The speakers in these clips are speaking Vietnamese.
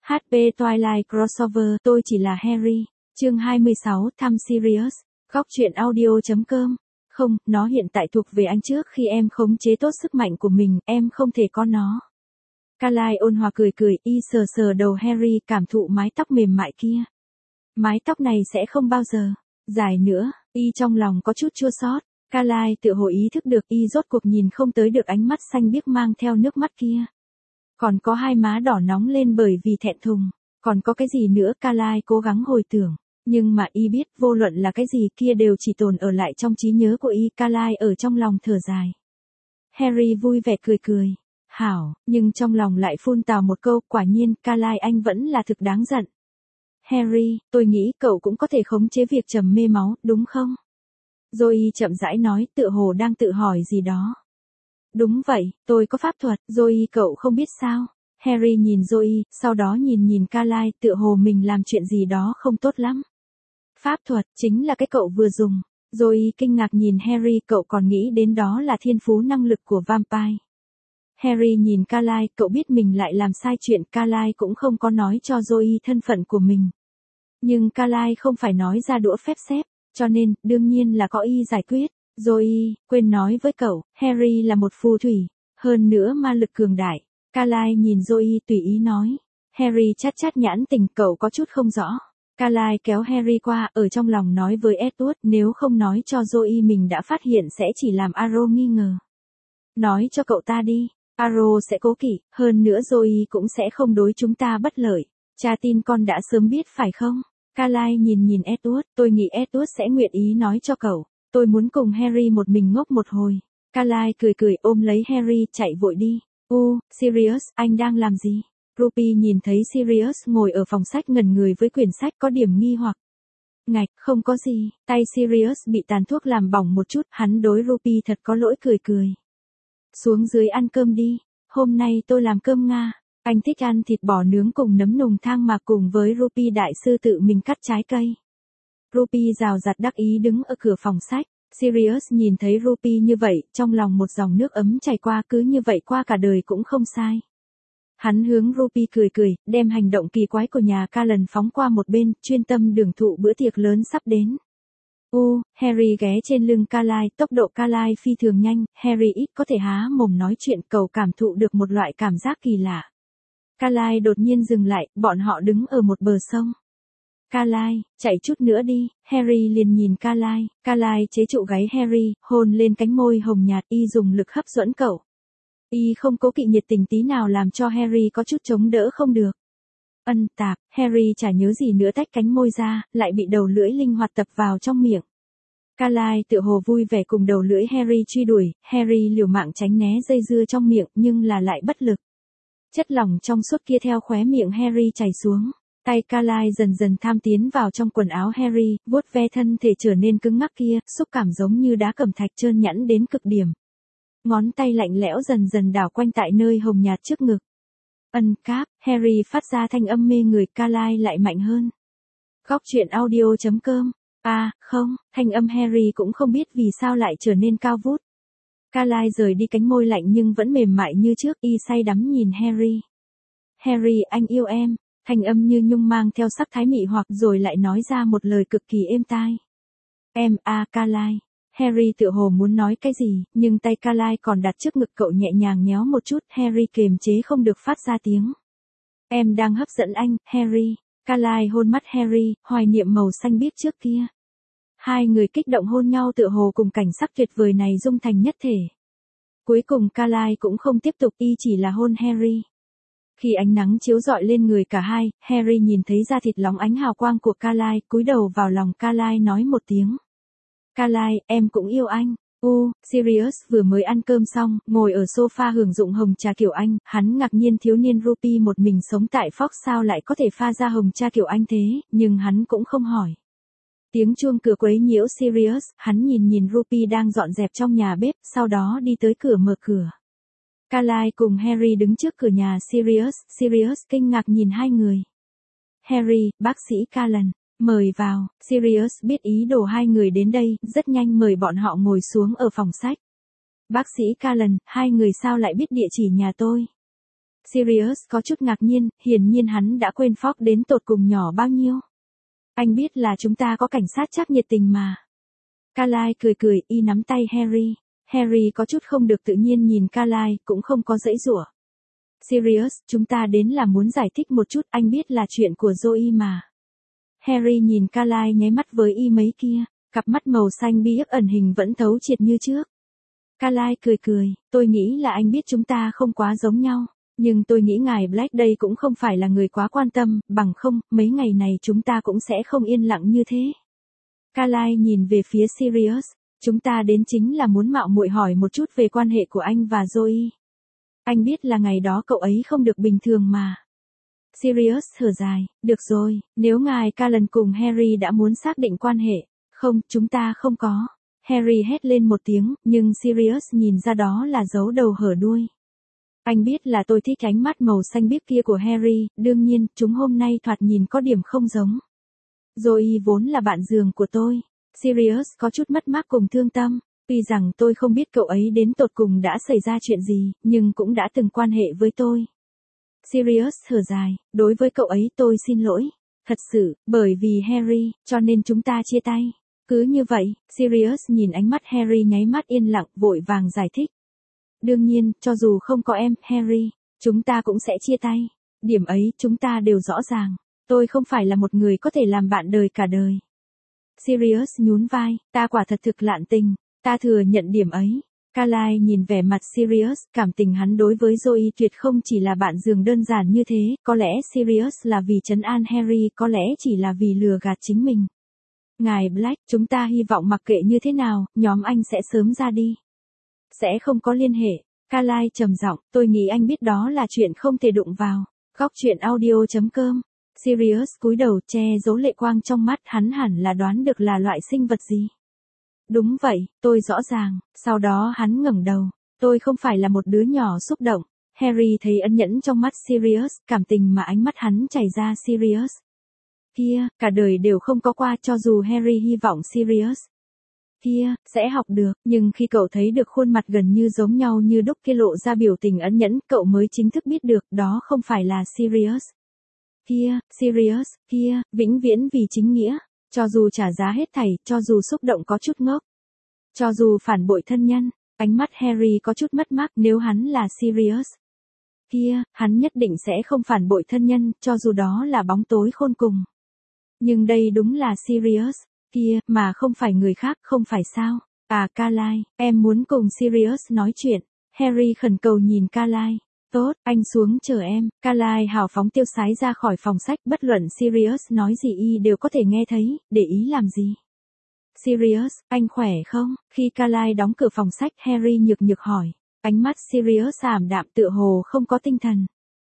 HP Twilight Crossover, tôi chỉ là Harry. Chương 26, thăm Sirius. Góc truyện audio.com. Không, nó hiện tại thuộc về anh trước khi em khống chế tốt sức mạnh của mình, em không thể có nó. Carlisle ôn hòa cười cười, y sờ sờ đầu Harry, cảm thụ mái tóc mềm mại kia. Mái tóc này sẽ không bao giờ dài nữa, y trong lòng có chút chua xót. Carlisle tự hồ ý thức được y rốt cuộc nhìn không tới được ánh mắt xanh biếc mang theo nước mắt kia. Còn có hai má đỏ nóng lên bởi vì thẹn thùng. Còn có cái gì nữa, Carlisle cố gắng hồi tưởng. Nhưng mà y biết vô luận là cái gì kia đều chỉ tồn ở lại trong trí nhớ của y. Carlisle ở trong lòng thở dài. Harry vui vẻ cười cười. Hảo, nhưng trong lòng lại phun tào một câu, quả nhiên, Carlisle anh vẫn là thực đáng giận. Harry, tôi nghĩ cậu cũng có thể khống chế việc trầm mê máu, đúng không? Zoe chậm rãi nói, tựa hồ đang tự hỏi gì đó. Đúng vậy, tôi có pháp thuật, Zoe cậu không biết sao? Harry nhìn Zoe, sau đó nhìn Carlisle, tựa hồ mình làm chuyện gì đó không tốt lắm. Pháp thuật, chính là cái cậu vừa dùng. Zoe kinh ngạc nhìn Harry, cậu còn nghĩ đến đó là thiên phú năng lực của vampire. Harry nhìn Carlisle, cậu biết mình lại làm sai chuyện, Carlisle cũng không có nói cho Zoe thân phận của mình. Nhưng Carlisle không phải nói ra đũa phép xếp, cho nên, đương nhiên là có y giải quyết. Zoe, quên nói với cậu, Harry là một phù thủy, hơn nữa ma lực cường đại. Carlisle nhìn Zoe tùy ý nói. Harry chát nhãn tình, cậu có chút không rõ. Carlisle kéo Harry qua, ở trong lòng nói với Edward, nếu không nói cho Zoe mình đã phát hiện sẽ chỉ làm Aro nghi ngờ. Nói cho cậu ta đi, Aro sẽ cố kỵ, hơn nữa Zoe cũng sẽ không đối chúng ta bất lợi. Cha tin con đã sớm biết phải không? Carlisle nhìn Edward, tôi nghĩ Edward sẽ nguyện ý nói cho cậu. Tôi muốn cùng Harry một mình ngốc một hồi. Carlisle cười ôm lấy Harry, chạy vội đi. Sirius, anh đang làm gì? Ruby nhìn thấy Sirius ngồi ở phòng sách ngẩn người với quyển sách có điểm nghi hoặc. Ngạch, không có gì, tay Sirius bị tàn thuốc làm bỏng một chút, hắn đối Ruby thật có lỗi cười. Xuống dưới ăn cơm đi, hôm nay tôi làm cơm Nga. Anh thích ăn thịt bò nướng cùng nấm nùng thang mà cùng với Ruby đại sư tự mình cắt trái cây. Ruby rào rạt đắc ý đứng ở cửa phòng sách. Sirius nhìn thấy Ruby như vậy, trong lòng một dòng nước ấm chảy qua, cứ như vậy qua cả đời cũng không sai. Hắn hướng Ruby cười, đem hành động kỳ quái của nhà Callan phóng qua một bên, chuyên tâm hưởng thụ bữa tiệc lớn sắp đến. Harry ghé trên lưng Carlisle, tốc độ Carlisle phi thường nhanh, Harry ít có thể há mồm nói chuyện, cậu cảm thụ được một loại cảm giác kỳ lạ. Carlisle đột nhiên dừng lại, bọn họ đứng ở một bờ sông. Carlisle, chạy chút nữa đi, Harry liền nhìn Carlisle. Carlisle chế trụ gáy Harry, hôn lên cánh môi hồng nhạt, y dùng lực hấp dẫn cậu. Y không cố kỵ nhiệt tình tí nào làm cho Harry có chút chống đỡ không được. Tạp, Harry chả nhớ gì nữa tách cánh môi ra, lại bị đầu lưỡi linh hoạt tập vào trong miệng. Carlisle tựa hồ vui vẻ cùng đầu lưỡi Harry truy đuổi, Harry liều mạng tránh né dây dưa trong miệng nhưng là lại bất lực. Chất lỏng trong suốt kia theo khóe miệng Harry chảy xuống. Tay Carlisle dần tham tiến vào trong quần áo Harry, vuốt ve thân thể trở nên cứng ngắc kia, xúc cảm giống như đá cẩm thạch trơn nhẵn đến cực điểm. Ngón tay lạnh lẽo dần đảo quanh tại nơi hồng nhạt trước ngực. Cáp, Harry phát ra thanh âm mê người, Carlisle lại mạnh hơn. Góc truyện audio.com. Không, thanh âm Harry cũng không biết vì sao lại trở nên cao vút. Carlisle rời đi cánh môi lạnh nhưng vẫn mềm mại như trước, y say đắm nhìn Harry. Harry, anh yêu em. Thanh âm như nhung mang theo sắc thái mị hoặc rồi lại nói ra một lời cực kỳ êm tai. Em, Carlisle. Harry tựa hồ muốn nói cái gì, nhưng tay Carlisle còn đặt trước ngực cậu nhẹ nhàng nhéo một chút, Harry kiềm chế không được phát ra tiếng. Em đang hấp dẫn anh, Harry. Carlisle hôn mắt Harry, hoài niệm màu xanh biếc trước kia. Hai người kích động hôn nhau tựa hồ cùng cảnh sắc tuyệt vời này dung thành nhất thể. Cuối cùng Carlisle cũng không tiếp tục, y chỉ là hôn Harry. Khi ánh nắng chiếu rọi lên người cả hai, Harry nhìn thấy da thịt lóng ánh hào quang của Carlisle, cúi đầu vào lòng Carlisle nói một tiếng. Carlisle, em cũng yêu anh. Sirius vừa mới ăn cơm xong, ngồi ở sofa hưởng dụng hồng trà kiểu Anh, hắn ngạc nhiên thiếu niên Ruby một mình sống tại Fox sao lại có thể pha ra hồng trà kiểu Anh thế, nhưng hắn cũng không hỏi. Tiếng chuông cửa quấy nhiễu Sirius, hắn nhìn Ruby đang dọn dẹp trong nhà bếp, sau đó đi tới cửa mở cửa. Carlisle cùng Harry đứng trước cửa nhà Sirius kinh ngạc nhìn hai người. Harry, bác sĩ Callan, mời vào. Sirius biết ý đồ hai người đến đây, rất nhanh mời bọn họ ngồi xuống ở phòng sách. Bác sĩ Callan, hai người sao lại biết địa chỉ nhà tôi? Sirius có chút ngạc nhiên, hiển nhiên hắn đã quên Fogg đến tột cùng nhỏ bao nhiêu. Anh biết là chúng ta có cảnh sát chắc nhiệt tình mà. Carlisle cười cười, y nắm tay Harry. Harry có chút không được tự nhiên nhìn Carlisle, cũng không có giãy giụa. Sirius, chúng ta đến là muốn giải thích một chút, anh biết là chuyện của Zoe mà. Harry nhìn Carlisle nháy mắt với y mấy kia, cặp mắt màu xanh biếc ẩn hình vẫn thấu triệt như trước. Carlisle cười cười, tôi nghĩ là anh biết chúng ta không quá giống nhau, nhưng tôi nghĩ ngài Black đây cũng không phải là người quá quan tâm, bằng không, mấy ngày này chúng ta cũng sẽ không yên lặng như thế. Carlisle nhìn về phía Sirius, chúng ta đến chính là muốn mạo muội hỏi một chút về quan hệ của anh và Zoe. Anh biết là ngày đó cậu ấy không được bình thường mà. Sirius thở dài, được rồi, nếu ngài Callan cùng Harry đã muốn xác định quan hệ, không, chúng ta không có. Harry hét lên một tiếng, nhưng Sirius nhìn ra đó là dấu đầu hở đuôi. Anh biết là tôi thích ánh mắt màu xanh biếc kia của Harry, đương nhiên, chúng hôm nay thoạt nhìn có điểm không giống. Zoe vốn là bạn giường của tôi. Sirius có chút mất mát cùng thương tâm. Tuy rằng tôi không biết cậu ấy đến tột cùng đã xảy ra chuyện gì, nhưng cũng đã từng quan hệ với tôi. Sirius thở dài, đối với cậu ấy tôi xin lỗi. Thật sự, bởi vì Harry, cho nên chúng ta chia tay. Cứ như vậy, Sirius nhìn ánh mắt Harry nháy mắt yên lặng, vội vàng giải thích. Đương nhiên, cho dù không có em, Harry, chúng ta cũng sẽ chia tay. Điểm ấy chúng ta đều rõ ràng. Tôi không phải là một người có thể làm bạn đời cả đời. Sirius nhún vai, ta quả thật thực lạn tình, ta thừa nhận điểm ấy. Carlisle nhìn vẻ mặt Sirius, cảm tình hắn đối với Zoe tuyệt không chỉ là bạn giường đơn giản như thế, có lẽ Sirius là vì trấn an Harry, có lẽ chỉ là vì lừa gạt chính mình. Ngài Black, chúng ta hy vọng mặc kệ như thế nào, nhóm anh sẽ sớm ra đi. Sẽ không có liên hệ. Carlisle trầm giọng, tôi nghĩ anh biết đó là chuyện không thể đụng vào. Góc truyện audio.com. Sirius cúi đầu che giấu lệ quang trong mắt, hắn hẳn là đoán được là loại sinh vật gì. Đúng vậy, tôi rõ ràng. Sau đó hắn ngẩng đầu. Tôi không phải là một đứa nhỏ xúc động. Harry thấy ân nhẫn trong mắt Sirius, cảm tình mà ánh mắt hắn chảy ra Sirius. Kia, cả đời đều không có qua, cho dù Harry hy vọng Sirius kia sẽ học được, nhưng khi cậu thấy được khuôn mặt gần như giống nhau như đúc kia lộ ra biểu tình ẩn nhẫn, cậu mới chính thức biết được đó không phải là Sirius. Sirius kia, vĩnh viễn vì chính nghĩa, cho dù trả giá hết thảy, cho dù xúc động có chút ngốc, cho dù phản bội thân nhân. Ánh mắt Harry có chút mất mát, nếu hắn là Sirius kia, hắn nhất định sẽ không phản bội thân nhân, cho dù đó là bóng tối khôn cùng. Nhưng đây đúng là Sirius kia, mà không phải người khác, không phải sao? À Carlisle, em muốn cùng Sirius nói chuyện. Harry khẩn cầu nhìn Carlisle. Tốt, anh xuống chờ em. Carlisle hào phóng tiêu sái ra khỏi phòng sách, bất luận Sirius nói gì y đều có thể nghe thấy, để ý làm gì. Sirius, anh khỏe không? Khi Carlisle đóng cửa phòng sách, Harry nhược nhược hỏi. Ánh mắt Sirius ảm đạm tựa hồ không có tinh thần.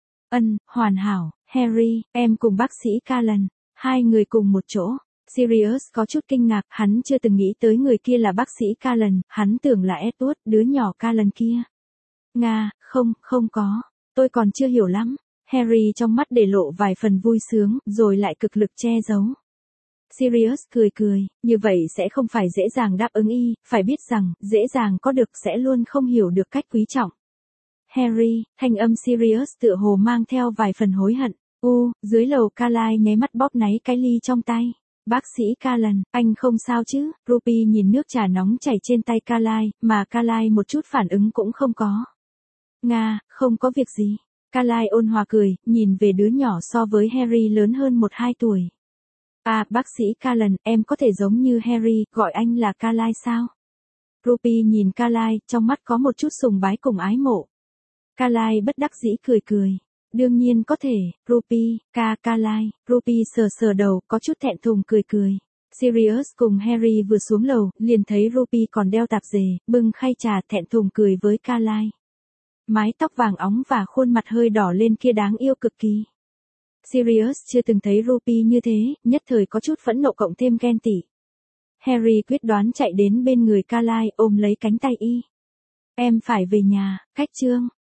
Hoàn hảo. Harry, em cùng bác sĩ Callan. Hai người cùng một chỗ. Sirius có chút kinh ngạc, hắn chưa từng nghĩ tới người kia là bác sĩ Callan, hắn tưởng là Edward, đứa nhỏ Callan kia. Nga, không có, tôi còn chưa hiểu lắm. Harry trong mắt để lộ vài phần vui sướng, rồi lại cực lực che giấu. Sirius cười cười, như vậy sẽ không phải dễ dàng đáp ứng y, phải biết rằng, dễ dàng có được sẽ luôn không hiểu được cách quý trọng. Harry, thanh âm Sirius tựa hồ mang theo vài phần hối hận. Dưới lầu Carlisle nháy mắt bóp náy cái ly trong tay. Bác sĩ Callan, anh không sao chứ? Ruby nhìn nước trà nóng chảy trên tay Carlisle, mà Carlisle một chút phản ứng cũng không có. Nga, không có việc gì. Carlisle ôn hòa cười, nhìn về đứa nhỏ so với Harry lớn hơn 1-2 tuổi. À, bác sĩ Callan, em có thể giống như Harry, gọi anh là Carlisle sao? Ruby nhìn Carlisle, trong mắt có một chút sùng bái cùng ái mộ. Carlisle bất đắc dĩ cười cười. Đương nhiên có thể, Ruby, Carlisle. Ruby sờ đầu, có chút thẹn thùng cười cười. Sirius cùng Harry vừa xuống lầu, liền thấy Ruby còn đeo tạp dề, bưng khay trà, thẹn thùng cười với Carlisle. Mái tóc vàng óng và khuôn mặt hơi đỏ lên kia đáng yêu cực kỳ. Sirius chưa từng thấy Ruby như thế, nhất thời có chút phẫn nộ cộng thêm ghen tị. Harry quyết đoán chạy đến bên người Carlisle ôm lấy cánh tay y. Em phải về nhà, cách chương.